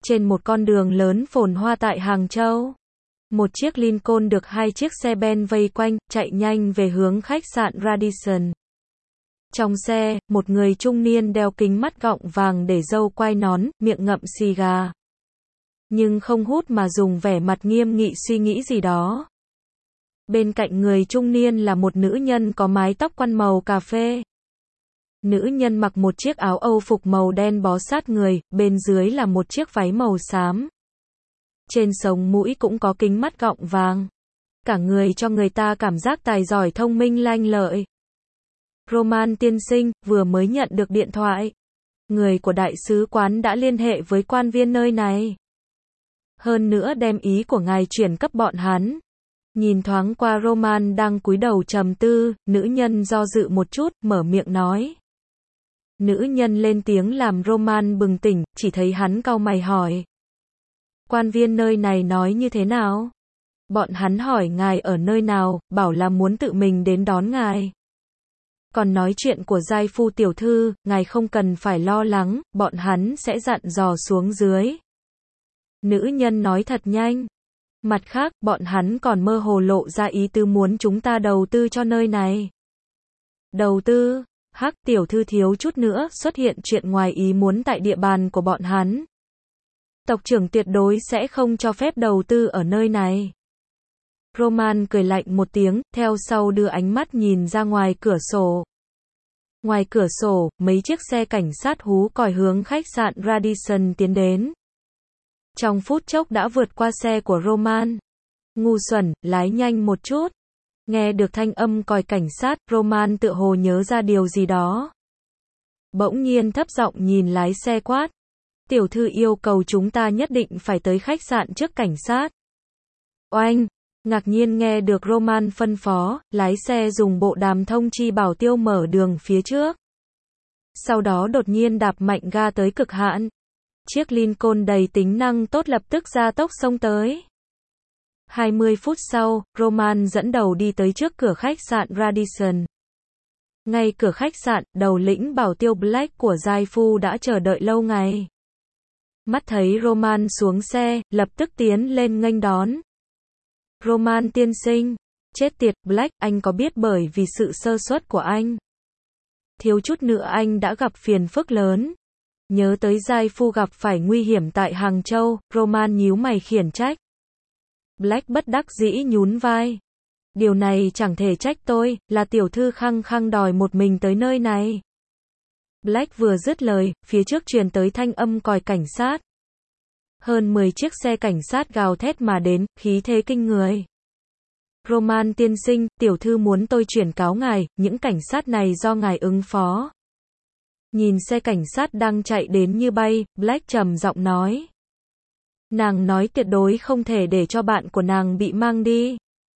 Trên một con đường lớn phồn hoa tại Hàng Châu, một chiếc Lincoln được hai chiếc xe Ben vây quanh, chạy nhanh về hướng khách sạn Radisson. Trong xe, một người trung niên đeo kính mắt gọng vàng để râu quai nón, miệng ngậm xì gà. Nhưng không hút mà dùng vẻ mặt nghiêm nghị suy nghĩ gì đó. Bên cạnh người trung niên là một nữ nhân có mái tóc quăn màu cà phê. Nữ nhân mặc một chiếc áo Âu phục màu đen bó sát người, bên dưới là một chiếc váy màu xám. Trên sống mũi cũng có kính mắt gọng vàng. Cả người cho người ta cảm giác tài giỏi thông minh lanh lợi. Roman tiên sinh, vừa mới nhận được điện thoại. Người của đại sứ quán đã liên hệ với quan viên nơi này. Hơn nữa đem ý của ngài chuyển cấp bọn hắn. Nhìn thoáng qua Roman đang cúi đầu trầm tư, nữ nhân do dự một chút, mở miệng nói. Nữ nhân lên tiếng làm Roman bừng tỉnh, chỉ thấy hắn cau mày hỏi. Quan viên nơi này nói như thế nào? Bọn hắn hỏi ngài ở nơi nào, bảo là muốn tự mình đến đón ngài. Còn nói chuyện của giai phu tiểu thư, ngài không cần phải lo lắng, bọn hắn sẽ dặn dò xuống dưới. Nữ nhân nói thật nhanh. Mặt khác, bọn hắn còn mơ hồ lộ ra ý tứ muốn chúng ta đầu tư cho nơi này. Đầu tư? Hắc, tiểu thư thiếu chút nữa xuất hiện chuyện ngoài ý muốn tại địa bàn của bọn hắn. Tộc trưởng tuyệt đối sẽ không cho phép đầu tư ở nơi này. Roman cười lạnh một tiếng, theo sau đưa ánh mắt nhìn ra ngoài cửa sổ. Ngoài cửa sổ, mấy chiếc xe cảnh sát hú còi hướng khách sạn Radisson tiến đến. Trong phút chốc đã vượt qua xe của Roman. Ngu xuẩn, lái nhanh một chút. Nghe được thanh âm còi cảnh sát, Roman tựa hồ nhớ ra điều gì đó. Bỗng nhiên thấp giọng nhìn lái xe quát. Tiểu thư yêu cầu chúng ta nhất định phải tới khách sạn trước cảnh sát. Oanh! Ngạc nhiên nghe được Roman phân phó, lái xe dùng bộ đàm thông chi bảo tiêu mở đường phía trước. Sau đó đột nhiên đạp mạnh ga tới cực hạn. Chiếc Lincoln đầy tính năng tốt lập tức gia tốc xông tới. 20 phút sau, Roman dẫn đầu đi tới trước cửa khách sạn Radisson. Ngay cửa khách sạn, đầu lĩnh bảo tiêu Black của giai phu đã chờ đợi lâu ngày. Mắt thấy Roman xuống xe, lập tức tiến lên nghênh đón. Roman tiên sinh, chết tiệt, Black, anh có biết bởi vì sự sơ suất của anh, thiếu chút nữa anh đã gặp phiền phức lớn. Nhớ tới giai phu gặp phải nguy hiểm tại Hàng Châu, Roman nhíu mày khiển trách. Black bất đắc dĩ nhún vai. Điều này chẳng thể trách tôi, là tiểu thư khăng khăng đòi một mình tới nơi này. Black vừa dứt lời, phía trước truyền tới thanh âm còi cảnh sát. Hơn 10 chiếc xe cảnh sát gào thét mà đến, khí thế kinh người. Roman tiên sinh, tiểu thư muốn tôi chuyển cáo ngài, những cảnh sát này do ngài ứng phó. Nhìn xe cảnh sát đang chạy đến như bay, Black trầm giọng nói. Nàng nói tuyệt đối không thể để cho bạn của nàng bị mang đi.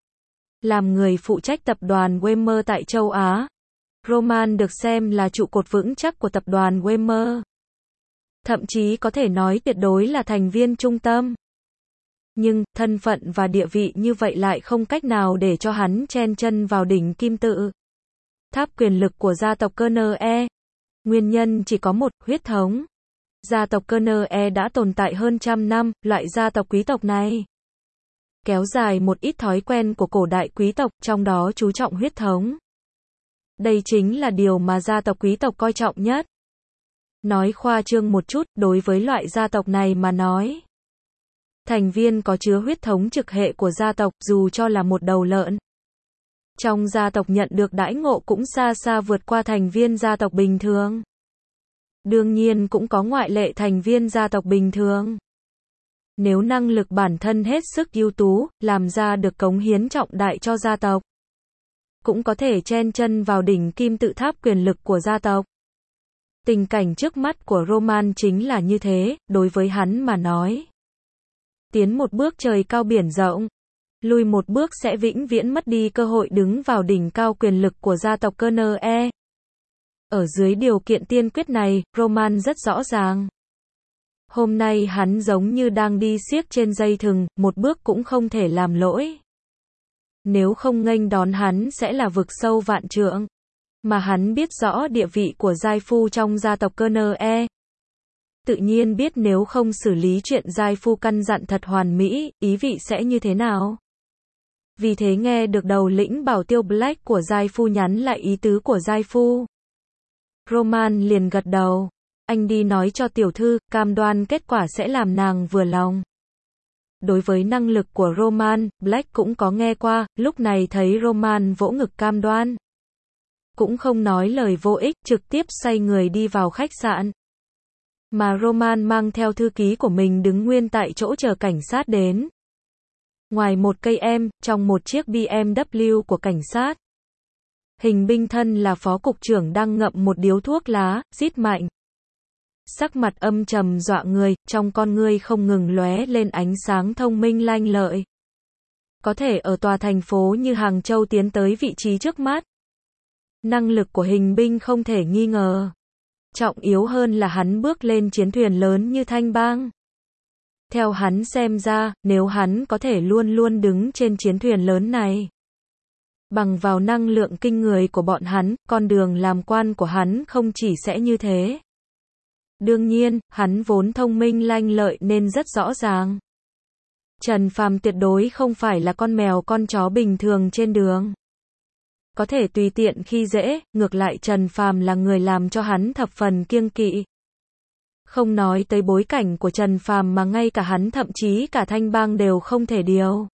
Làm người phụ trách tập đoàn Wemmer tại châu Á, Roman được xem là trụ cột vững chắc của tập đoàn Wemmer. Thậm chí có thể nói tuyệt đối là thành viên trung tâm. Nhưng, thân phận và địa vị như vậy lại không cách nào để cho hắn chen chân vào đỉnh kim tự tháp quyền lực của gia tộc Kerner. Nguyên nhân chỉ có một, huyết thống. Gia tộc Kerner đã tồn tại hơn trăm năm, loại gia tộc quý tộc này kéo dài một ít thói quen của cổ đại quý tộc, trong đó chú trọng huyết thống. Đây chính là điều mà gia tộc quý tộc coi trọng nhất. Nói khoa trương một chút, đối với loại gia tộc này mà nói, thành viên có chứa huyết thống trực hệ của gia tộc, dù cho là một đầu lợn, trong gia tộc nhận được đãi ngộ cũng xa xa vượt qua thành viên gia tộc bình thường. Đương nhiên cũng có ngoại lệ thành viên gia tộc bình thường. Nếu năng lực bản thân hết sức ưu tú, làm ra được cống hiến trọng đại cho gia tộc, cũng có thể chen chân vào đỉnh kim tự tháp quyền lực của gia tộc. Tình cảnh trước mắt của Roman chính là như thế, đối với hắn mà nói. Tiến một bước trời cao biển rộng, lùi một bước sẽ vĩnh viễn mất đi cơ hội đứng vào đỉnh cao quyền lực của gia tộc Kerner. Ở dưới điều kiện tiên quyết này, Roman rất rõ ràng. Hôm nay hắn giống như đang đi xiếc trên dây thừng, một bước cũng không thể làm lỗi. Nếu không nghênh đón hắn sẽ là vực sâu vạn trượng. Mà hắn biết rõ địa vị của giai phu trong gia tộc Kerner. Tự nhiên biết nếu không xử lý chuyện giai phu căn dặn thật hoàn mỹ, ý vị sẽ như thế nào. Vì thế nghe được đầu lĩnh bảo tiêu Black của giai phu nhắn lại ý tứ của giai phu. Roman liền gật đầu. Anh đi nói cho tiểu thư, cam đoan kết quả sẽ làm nàng vừa lòng. Đối với năng lực của Roman, Black cũng có nghe qua, lúc này thấy Roman vỗ ngực cam đoan. Cũng không nói lời vô ích, trực tiếp xoay người đi vào khách sạn. Mà Roman mang theo thư ký của mình đứng nguyên tại chỗ chờ cảnh sát đến. Ngoài một cây em, trong một chiếc BMW của cảnh sát. Hình binh thân là phó cục trưởng đang ngậm một điếu thuốc lá, rít mạnh. Sắc mặt âm trầm dọa người, trong con ngươi không ngừng lóe lên ánh sáng thông minh lanh lợi. Có thể ở tòa thành phố như Hàng Châu tiến tới vị trí trước mắt. Năng lực của hình binh không thể nghi ngờ. Trọng yếu hơn là hắn bước lên chiến thuyền lớn như Thanh Bang. Theo hắn xem ra, nếu hắn có thể luôn luôn đứng trên chiến thuyền lớn này. Bằng vào năng lượng kinh người của bọn hắn, con đường làm quan của hắn không chỉ sẽ như thế. Đương nhiên, hắn vốn thông minh lanh lợi nên rất rõ ràng. Trần Phàm tuyệt đối không phải là con mèo con chó bình thường trên đường. Có thể tùy tiện khi dễ, ngược lại Trần Phàm là người làm cho hắn thập phần kiêng kỵ. Không nói tới bối cảnh của Trần Phàm mà ngay cả hắn thậm chí cả Thanh Bang đều không thể điều.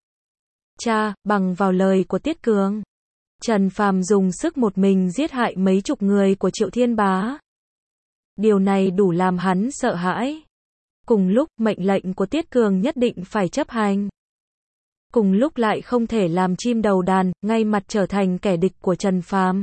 Bằng vào lời của Tiết Cường, Trần Phàm dùng sức một mình giết hại mấy chục người của Triệu Thiên Bá. Điều này đủ làm hắn sợ hãi. Cùng lúc, mệnh lệnh của Tiết Cường nhất định phải chấp hành. Cùng lúc lại không thể làm chim đầu đàn, ngay mặt trở thành kẻ địch của Trần Phàm.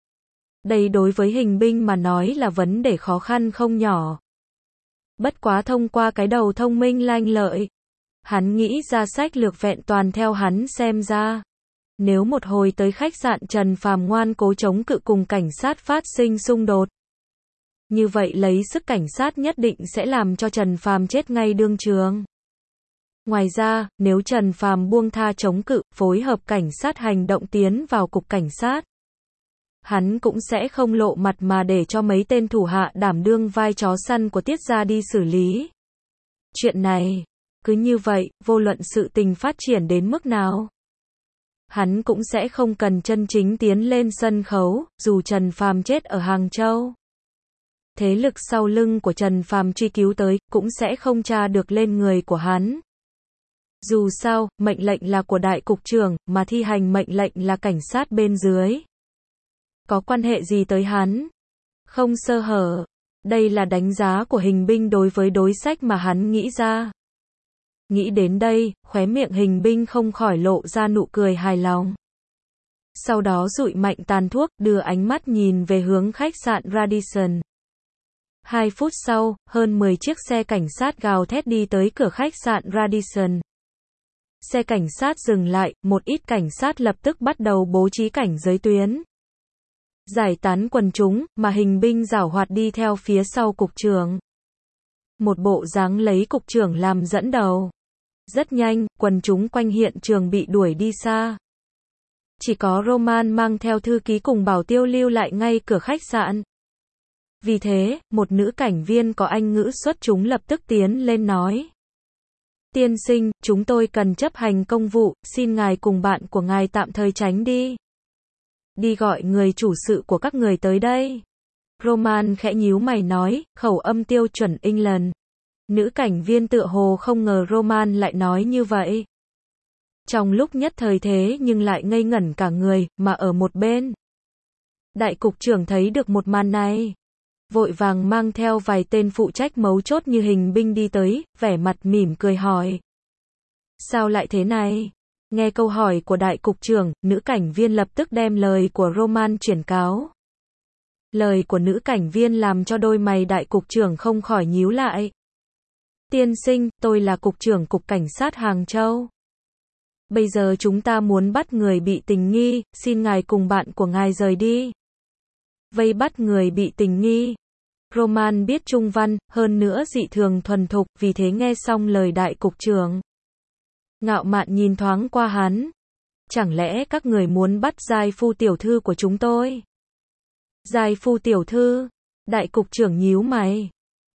Đây đối với hình binh mà nói là vấn đề khó khăn không nhỏ. Bất quá thông qua cái đầu thông minh lanh lợi, hắn nghĩ ra sách lược vẹn toàn theo hắn xem ra. Nếu một hồi tới khách sạn Trần Phàm ngoan cố chống cự cùng cảnh sát phát sinh xung đột. Như vậy lấy sức cảnh sát nhất định sẽ làm cho Trần Phàm chết ngay đương trường. Ngoài ra, nếu Trần Phàm buông tha chống cự, phối hợp cảnh sát hành động tiến vào cục cảnh sát, hắn cũng sẽ không lộ mặt mà để cho mấy tên thủ hạ đảm đương vai chó săn của Tiết gia đi xử lý. Chuyện này, cứ như vậy, vô luận sự tình phát triển đến mức nào, hắn cũng sẽ không cần chân chính tiến lên sân khấu, dù Trần Phàm chết ở Hàng Châu. Thế lực sau lưng của Trần Phàm truy cứu tới, cũng sẽ không tra được lên người của hắn. Dù sao, mệnh lệnh là của đại cục trưởng, mà thi hành mệnh lệnh là cảnh sát bên dưới. Có quan hệ gì tới hắn? Không sơ hở. Đây là đánh giá của hình binh đối với đối sách mà hắn nghĩ ra. Nghĩ đến đây, khóe miệng hình binh không khỏi lộ ra nụ cười hài lòng. Sau đó dụi mạnh tàn thuốc, đưa ánh mắt nhìn về hướng khách sạn Radisson. 2 phút sau, hơn 10 chiếc xe cảnh sát gào thét đi tới cửa khách sạn Radisson. Xe cảnh sát dừng lại, một ít cảnh sát lập tức bắt đầu bố trí cảnh giới tuyến. Giải tán quần chúng, mà hình binh giảo hoạt đi theo phía sau cục trưởng. Một bộ dáng lấy cục trưởng làm dẫn đầu. Rất nhanh, quần chúng quanh hiện trường bị đuổi đi xa. Chỉ có Roman mang theo thư ký cùng bảo tiêu lưu lại ngay cửa khách sạn. Vì thế, một nữ cảnh viên có Anh ngữ xuất chúng lập tức tiến lên nói. Tiên sinh, chúng tôi cần chấp hành công vụ, xin ngài cùng bạn của ngài tạm thời tránh đi. Đi gọi người chủ sự của các người tới đây. Roman khẽ nhíu mày nói, khẩu âm tiêu chuẩn England. Nữ cảnh viên tựa hồ không ngờ Roman lại nói như vậy. Trong lúc nhất thời thế nhưng lại ngây ngẩn cả người, mà ở một bên. Đại cục trưởng thấy được một màn này. Vội vàng mang theo vài tên phụ trách mấu chốt như hình binh đi tới, vẻ mặt mỉm cười hỏi. Sao lại thế này? Nghe câu hỏi của đại cục trưởng, nữ cảnh viên lập tức đem lời của Roman chuyển cáo. Lời của nữ cảnh viên làm cho đôi mày đại cục trưởng không khỏi nhíu lại. Tiên sinh, tôi là cục trưởng cục cảnh sát Hàng Châu. Bây giờ chúng ta muốn bắt người bị tình nghi, xin ngài cùng bạn của ngài rời đi. Vây bắt người bị tình nghi. Roman biết Trung văn, hơn nữa dị thường thuần thục, vì thế nghe xong lời đại cục trưởng. Ngạo mạn nhìn thoáng qua hắn. Chẳng lẽ các người muốn bắt giai phu tiểu thư của chúng tôi? Giai phu tiểu thư? Đại cục trưởng nhíu mày.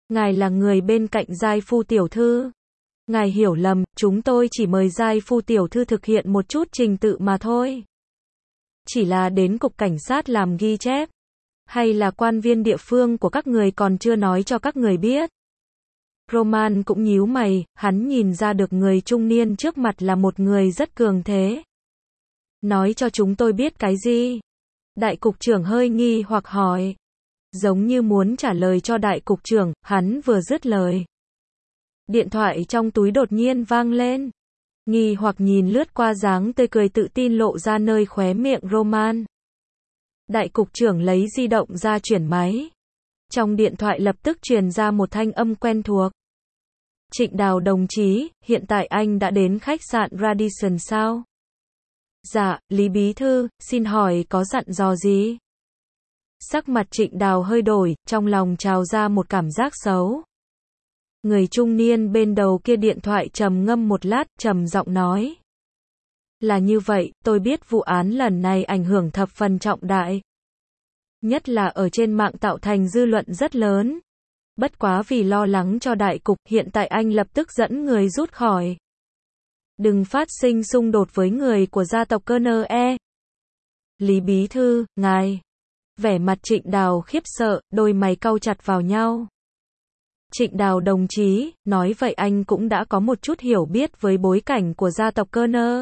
Ngài là người bên cạnh giai phu tiểu thư. Ngài hiểu lầm, chúng tôi chỉ mời giai phu tiểu thư thực hiện một chút trình tự mà thôi. Chỉ là đến cục cảnh sát làm ghi chép. Hay là quan viên địa phương của các người còn chưa nói cho các người biết. Roman cũng nhíu mày, hắn nhìn ra được người trung niên trước mặt là một người rất cường thế. Nói cho chúng tôi biết cái gì? Đại cục trưởng hơi nghi hoặc hỏi. Giống như muốn trả lời cho đại cục trưởng, hắn vừa dứt lời. Điện thoại trong túi đột nhiên vang lên. Nghi hoặc nhìn lướt qua dáng tươi cười tự tin lộ ra nơi khóe miệng Roman. Đại cục trưởng lấy di động ra chuyển máy. Trong điện thoại lập tức truyền ra một thanh âm quen thuộc. Trịnh Đào đồng chí, hiện tại anh đã đến khách sạn Radisson sao? Dạ, Lý Bí Thư, xin hỏi có dặn dò gì? Sắc mặt Trịnh Đào hơi đổi, trong lòng trào ra một cảm giác xấu. Người trung niên bên đầu kia điện thoại trầm ngâm một lát, trầm giọng nói. Là như vậy, tôi biết vụ án lần này ảnh hưởng thập phần trọng đại. Nhất là ở trên mạng tạo thành dư luận rất lớn. Bất quá vì lo lắng cho đại cục, hiện tại anh lập tức dẫn người rút khỏi. Đừng phát sinh xung đột với người của gia tộc Kerner. Lý Bí Thư, ngài. Vẻ mặt Trịnh Đào khiếp sợ, đôi mày cau chặt vào nhau. Trịnh Đào đồng chí, nói vậy anh cũng đã có một chút hiểu biết với bối cảnh của gia tộc Kerner.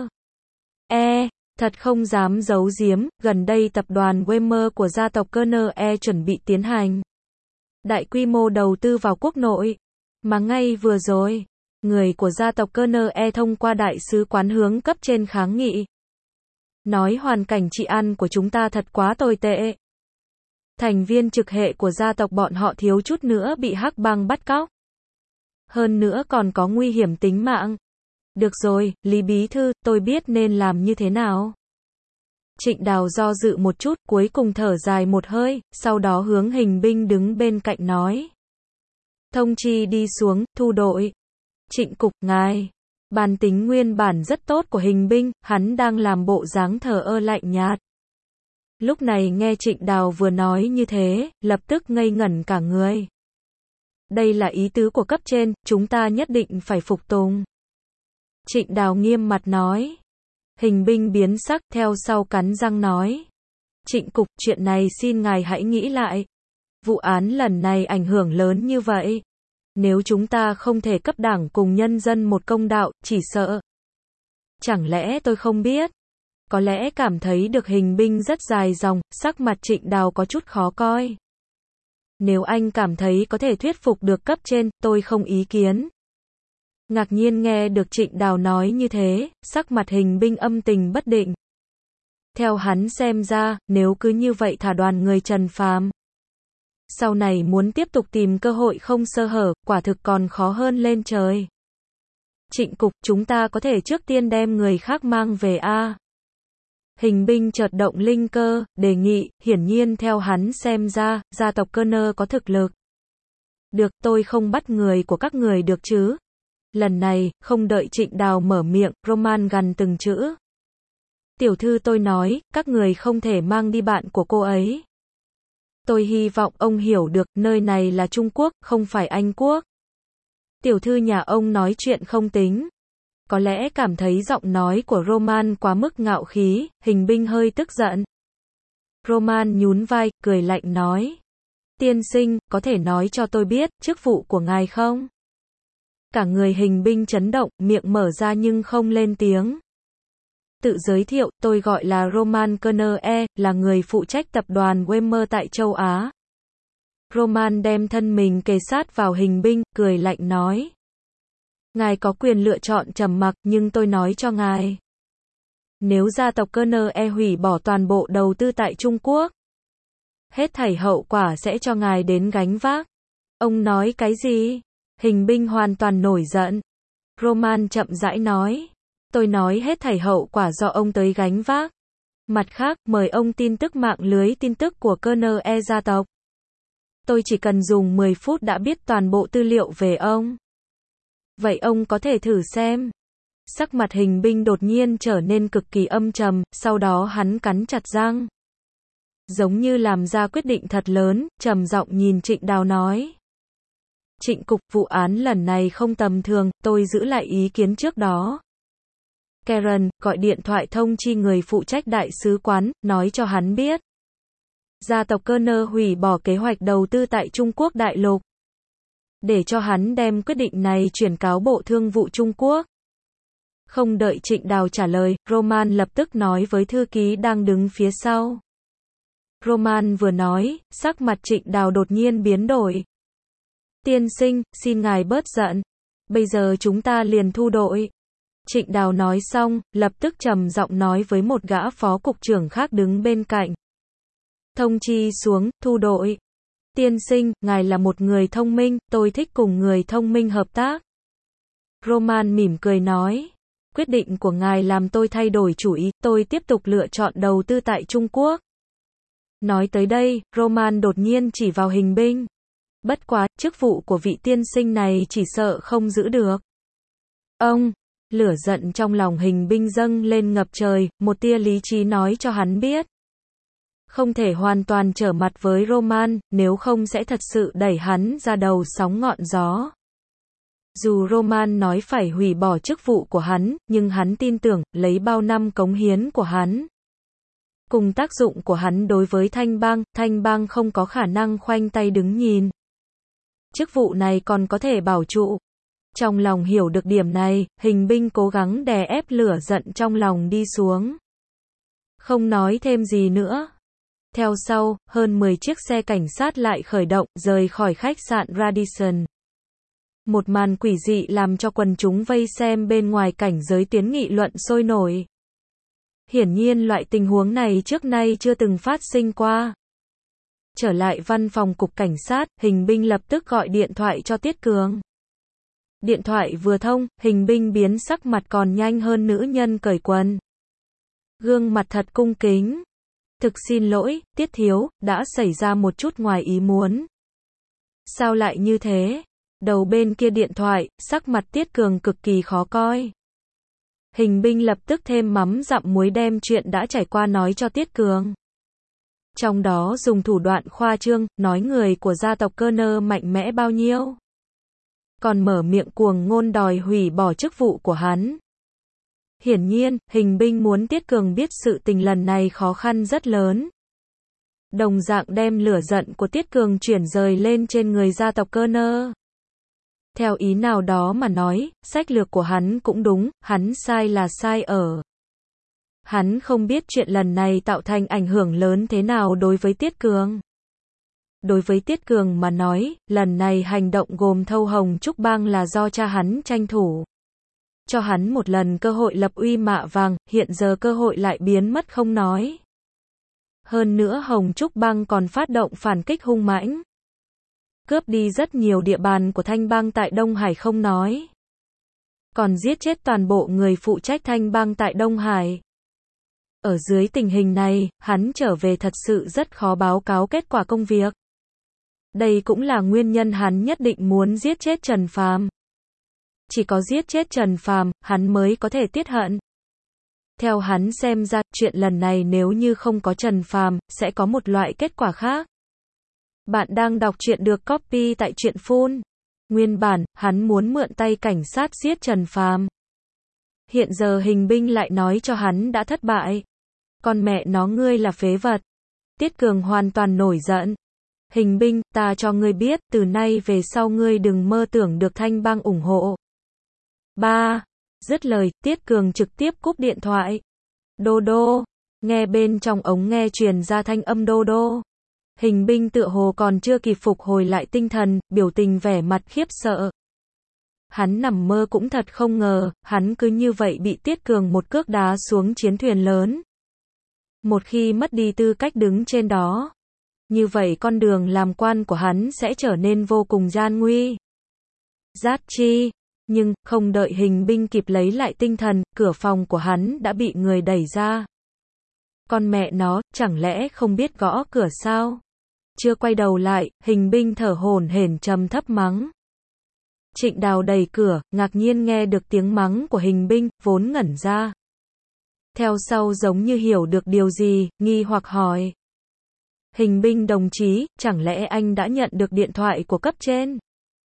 Thật không dám giấu giếm, gần đây tập đoàn Wemer của gia tộc Kerner chuẩn bị tiến hành đại quy mô đầu tư vào quốc nội. Mà ngay vừa rồi, người của gia tộc Kerner thông qua đại sứ quán hướng cấp trên kháng nghị. Nói hoàn cảnh trị an của chúng ta thật quá tồi tệ. Thành viên trực hệ của gia tộc bọn họ thiếu chút nữa bị hắc bang bắt cóc. Hơn nữa còn có nguy hiểm tính mạng. Được rồi, Lý Bí Thư, tôi biết nên làm như thế nào. Trịnh Đào do dự một chút, cuối cùng thở dài một hơi, sau đó hướng Hình binh đứng bên cạnh nói. Thông chi đi xuống, thu đội. Trịnh cục, ngài. Bản tính nguyên bản rất tốt của Hình binh, hắn đang làm bộ dáng thờ ơ lạnh nhạt. Lúc này nghe Trịnh Đào vừa nói như thế, lập tức ngây ngẩn cả người. Đây là ý tứ của cấp trên, chúng ta nhất định phải phục tùng. Trịnh Đào nghiêm mặt nói. Hình binh biến sắc, theo sau cắn răng nói. Trịnh cục, chuyện này xin ngài hãy nghĩ lại. Vụ án lần này ảnh hưởng lớn như vậy. Nếu chúng ta không thể cấp đảng cùng nhân dân một công đạo, chỉ sợ. Chẳng lẽ tôi không biết? Có lẽ cảm thấy được Hình binh rất dài dòng, sắc mặt Trịnh Đào có chút khó coi. Nếu anh cảm thấy có thể thuyết phục được cấp trên, tôi không ý kiến. Ngạc nhiên nghe được Trịnh Đào nói như thế, sắc mặt Hình binh âm tình bất định. Theo hắn xem ra, nếu cứ như vậy thả đoàn người Trần Phàm, sau này muốn tiếp tục tìm cơ hội không sơ hở, quả thực còn khó hơn lên trời. Trịnh cục, chúng ta có thể trước tiên đem người khác mang về a. Hình binh chợt động linh cơ, đề nghị, hiển nhiên theo hắn xem ra, gia tộc Kerner có thực lực. Được, tôi không bắt người của các người được chứ. Lần này, không đợi Trịnh Đào mở miệng, Roman gằn từng chữ. Tiểu thư tôi nói, các người không thể mang đi bạn của cô ấy. Tôi hy vọng ông hiểu được, nơi này là Trung Quốc, không phải Anh Quốc. Tiểu thư nhà ông nói chuyện không tính. Có lẽ cảm thấy giọng nói của Roman quá mức ngạo khí, Hình binh hơi tức giận. Roman nhún vai, cười lạnh nói. Tiên sinh, có thể nói cho tôi biết, chức vụ của ngài không? Cả người Hình binh chấn động, miệng mở ra nhưng không lên tiếng. Tự giới thiệu, tôi gọi là Roman Kerner, là người phụ trách tập đoàn Wemer tại châu Á. Roman đem thân mình kề sát vào Hình binh, cười lạnh nói. Ngài có quyền lựa chọn trầm mặc, nhưng tôi nói cho ngài. Nếu gia tộc Kerner hủy bỏ toàn bộ đầu tư tại Trung Quốc, hết thảy hậu quả sẽ cho ngài đến gánh vác. Ông nói cái gì? Hình binh hoàn toàn nổi giận. Roman chậm rãi nói. Tôi nói hết thảy hậu quả do ông tới gánh vác. Mặt khác, mời ông tin tức mạng lưới tin tức của Kerner gia tộc. Tôi chỉ cần dùng 10 phút đã biết toàn bộ tư liệu về ông. Vậy ông có thể thử xem. Sắc mặt Hình binh đột nhiên trở nên cực kỳ âm trầm, sau đó hắn cắn chặt răng. Giống như làm ra quyết định thật lớn, trầm giọng nhìn Trịnh Đào nói. Trịnh cục, vụ án lần này không tầm thường, tôi giữ lại ý kiến trước đó. Karen, gọi điện thoại thông chi người phụ trách đại sứ quán, nói cho hắn biết. Gia tộc Kerner hủy bỏ kế hoạch đầu tư tại Trung Quốc đại lục. Để cho hắn đem quyết định này chuyển cáo Bộ Thương vụ Trung Quốc. Không đợi Trịnh Đào trả lời, Roman lập tức nói với thư ký đang đứng phía sau. Roman vừa nói, sắc mặt Trịnh Đào đột nhiên biến đổi. Tiên sinh, xin ngài bớt giận. Bây giờ chúng ta liền thu đội. Trịnh Đào nói xong, lập tức trầm giọng nói với một gã phó cục trưởng khác đứng bên cạnh. Thông chi xuống, thu đội. Tiên sinh, ngài là một người thông minh, tôi thích cùng người thông minh hợp tác. Roman mỉm cười nói. Quyết định của ngài làm tôi thay đổi chủ ý, tôi tiếp tục lựa chọn đầu tư tại Trung Quốc. Nói tới đây, Roman đột nhiên chỉ vào Hình Binh. Bất quá, chức vụ của vị tiên sinh này chỉ sợ không giữ được. Ông, lửa giận trong lòng Hình Binh dâng lên ngập trời, một tia lý trí nói cho hắn biết. Không thể hoàn toàn trở mặt với Roman, nếu không sẽ thật sự đẩy hắn ra đầu sóng ngọn gió. Dù Roman nói phải hủy bỏ chức vụ của hắn, nhưng hắn tin tưởng, lấy bao năm cống hiến của hắn. Cùng tác dụng của hắn đối với Thanh bang không có khả năng khoanh tay đứng nhìn. Chức vụ này còn có thể bảo trụ. Trong lòng hiểu được điểm này, Hình Binh cố gắng đè ép lửa giận trong lòng đi xuống. Không nói thêm gì nữa. Theo sau, hơn 10 chiếc xe cảnh sát lại khởi động, rời khỏi khách sạn Radisson. Một màn quỷ dị làm cho quần chúng vây xem bên ngoài cảnh giới tuyến nghị luận sôi nổi. Hiển nhiên loại tình huống này trước nay chưa từng phát sinh qua. Trở lại văn phòng cục cảnh sát, Hình Binh lập tức gọi điện thoại cho Tiết Cường. Điện thoại vừa thông, Hình Binh biến sắc mặt còn nhanh hơn nữ nhân cởi quần. Gương mặt thật cung kính. Thực xin lỗi, Tiết thiếu, đã xảy ra một chút ngoài ý muốn. Sao lại như thế? Đầu bên kia điện thoại, sắc mặt Tiết Cường cực kỳ khó coi. Hình Binh lập tức thêm mắm dặm muối đem chuyện đã trải qua nói cho Tiết Cường. Trong đó dùng thủ đoạn khoa trương, nói người của gia tộc Kerner mạnh mẽ bao nhiêu. Còn mở miệng cuồng ngôn đòi hủy bỏ chức vụ của hắn. Hiển nhiên, Hình Binh muốn Tiết Cường biết sự tình lần này khó khăn rất lớn. Đồng dạng đem lửa giận của Tiết Cường chuyển rời lên trên người gia tộc Kerner. Theo ý nào đó mà nói, sách lược của hắn cũng đúng, hắn sai là sai ở. Hắn không biết chuyện lần này tạo thành ảnh hưởng lớn thế nào đối với Tiết Cường. Đối với Tiết Cường mà nói, lần này hành động gồm thâu Hồng Trúc Bang là do cha hắn tranh thủ. Cho hắn một lần cơ hội lập uy mạ vàng, hiện giờ cơ hội lại biến mất không nói. Hơn nữa Hồng Trúc Bang còn phát động phản kích hung mãnh. Cướp đi rất nhiều địa bàn của Thanh bang tại Đông Hải không nói. Còn giết chết toàn bộ người phụ trách Thanh bang tại Đông Hải. Ở dưới tình hình này, hắn trở về thật sự rất khó báo cáo kết quả công việc. Đây cũng là nguyên nhân hắn nhất định muốn giết chết Trần Phàm. Chỉ có giết chết Trần Phàm, hắn mới có thể tiết hận. Theo hắn xem ra, chuyện lần này nếu như không có Trần Phàm, sẽ có một loại kết quả khác. Bạn đang đọc truyện được copy tại truyện phun. Nguyên bản, hắn muốn mượn tay cảnh sát giết Trần Phàm. Hiện giờ Hình Binh lại nói cho hắn đã thất bại. Con mẹ nó ngươi là phế vật. Tiết Cường hoàn toàn nổi giận. Hình Binh, ta cho ngươi biết, từ nay về sau ngươi đừng mơ tưởng được Thanh bang ủng hộ. 3. Dứt lời, Tiết Cường trực tiếp cúp điện thoại. Đô đô. Nghe bên trong ống nghe truyền ra thanh âm đô đô. Hình Binh tựa hồ còn chưa kịp phục hồi lại tinh thần, biểu tình vẻ mặt khiếp sợ. Hắn nằm mơ cũng thật không ngờ, hắn cứ như vậy bị Tiết Cường một cước đá xuống chiến thuyền lớn. Một khi mất đi tư cách đứng trên đó, như vậy con đường làm quan của hắn sẽ trở nên vô cùng gian nguy. Giác chi. Nhưng, không đợi Hình Binh kịp lấy lại tinh thần, cửa phòng của hắn đã bị người đẩy ra. Con mẹ nó, chẳng lẽ không biết gõ cửa sao? Chưa quay đầu lại, Hình Binh thở hổn hển trầm thấp mắng. Trịnh Đào đẩy cửa, ngạc nhiên nghe được tiếng mắng của Hình Binh, vốn ngẩn ra. Theo sau giống như hiểu được điều gì, nghi hoặc hỏi. Hình Binh đồng chí, chẳng lẽ anh đã nhận được điện thoại của cấp trên?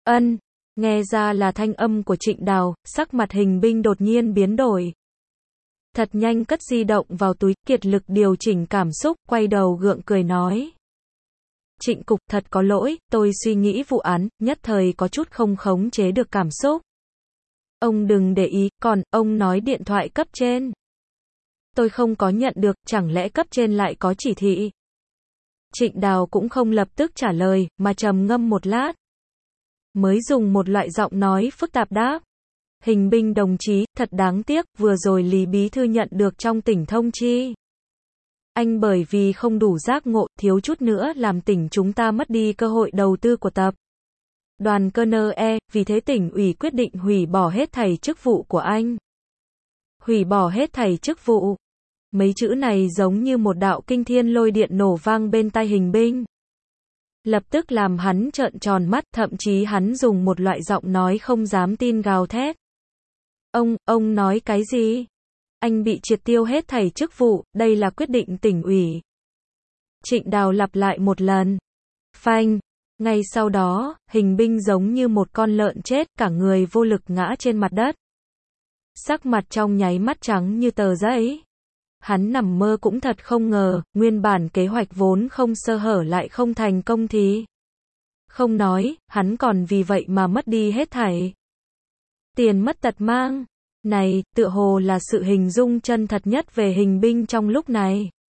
Ân, nghe ra là thanh âm của Trịnh Đào, sắc mặt Hình binh đột nhiên biến đổi. Thật nhanh cất di động vào túi, kiệt lực điều chỉnh cảm xúc, quay đầu gượng cười nói. Trịnh cục, thật có lỗi, tôi suy nghĩ vụ án, nhất thời có chút không khống chế được cảm xúc. Ông đừng để ý, còn, ông nói điện thoại cấp trên. Tôi không có nhận được, chẳng lẽ cấp trên lại có chỉ thị? Trịnh Đào cũng không lập tức trả lời, mà trầm ngâm một lát. Mới dùng một loại giọng nói phức tạp đáp. Hình binh đồng chí, thật đáng tiếc, vừa rồi Lý Bí Thư nhận được trong tỉnh thông chi. Anh bởi vì không đủ giác ngộ, thiếu chút nữa làm tỉnh chúng ta mất đi cơ hội đầu tư của tập đoàn KNE, vì thế tỉnh ủy quyết định hủy bỏ hết thảy chức vụ của anh. Hủy bỏ hết thảy chức vụ. Mấy chữ này giống như một đạo kinh thiên lôi điện nổ vang bên tai Hình binh. Lập tức làm hắn trợn tròn mắt, thậm chí hắn dùng một loại giọng nói không dám tin gào thét. Ông nói cái gì? Anh bị triệt tiêu hết thảy chức vụ, đây là quyết định tỉnh ủy. Trịnh Đào lặp lại một lần. Phanh. Ngay sau đó, Hình binh giống như một con lợn chết, cả người vô lực ngã trên mặt đất. Sắc mặt trong nháy mắt trắng như tờ giấy. Hắn nằm mơ cũng thật không ngờ, nguyên bản kế hoạch vốn không sơ hở lại không thành công thì. Không nói, hắn còn vì vậy mà mất đi hết thảy. Tiền mất tật mang. Này, tựa hồ là sự hình dung chân thật nhất về Hình binh trong lúc này.